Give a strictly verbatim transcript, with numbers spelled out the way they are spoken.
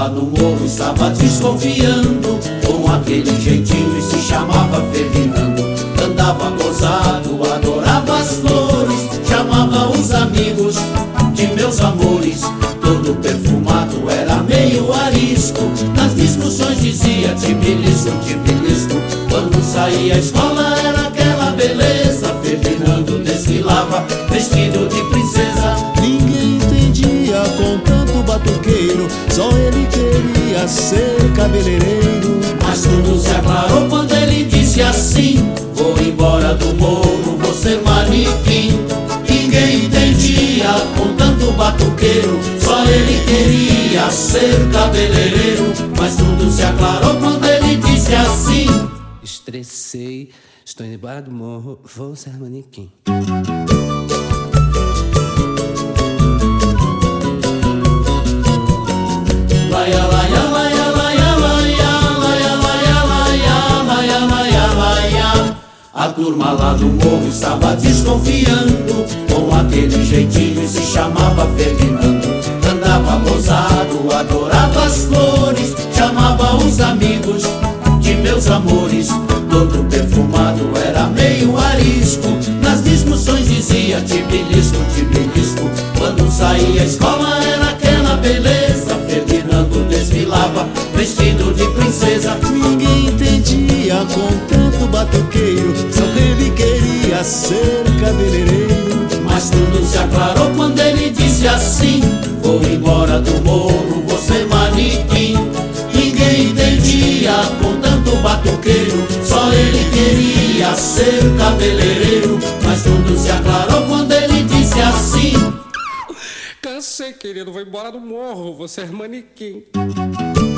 lá no morro estava desconfiando, com aquele jeitinho, e se chamava Ferdinando. Andava gozado, adorava as flores, chamava os amigos de meus amores. Todo perfumado, era meio arisco, nas discussões dizia tibilisco, tibilisco. Quando saía a escola era aquela beleza, Ferdinando desfilava vestido de princesa. Ninguém entendia com tanto batuqueiro, só ele queria ser cabeleireiro. Mas tudo se aclarou quando ele disse assim: vou embora do morro, vou ser manequim. Ninguém entendia com tanto batuqueiro, só ele queria ser cabeleireiro. Mas tudo se aclarou quando ele disse assim: estressei, estou indo embora do morro, vou ser manequim. Laia, laia, laia, laia, laia, laia, laia, laia, laia, laia, laia. A turma lá do morro estava desconfiando, com aquele jeitinho, e se chamava Ferdinando. Andava gozado, adorava as flores, chamava os amigos de meus amores. Todo perfumado, era meio arisco, nas discussões dizia tibilisco, tibilisco. Quando saía a escola era aquela beleza, Ferdinando desfilava vestido de princesa. Ninguém entendia com tanto batuqueiro, só ele queria ser cabeleireiro. Mas tudo se aclarou quando ele disse assim: vou embora do morro, vou ser manequim. Ninguém entendia com tanto batuqueiro, só ele queria ser cabeleireiro. Mas tudo se aclarou quando ele disse assim: cansei, querido, vou embora do morro, vou ser manequim.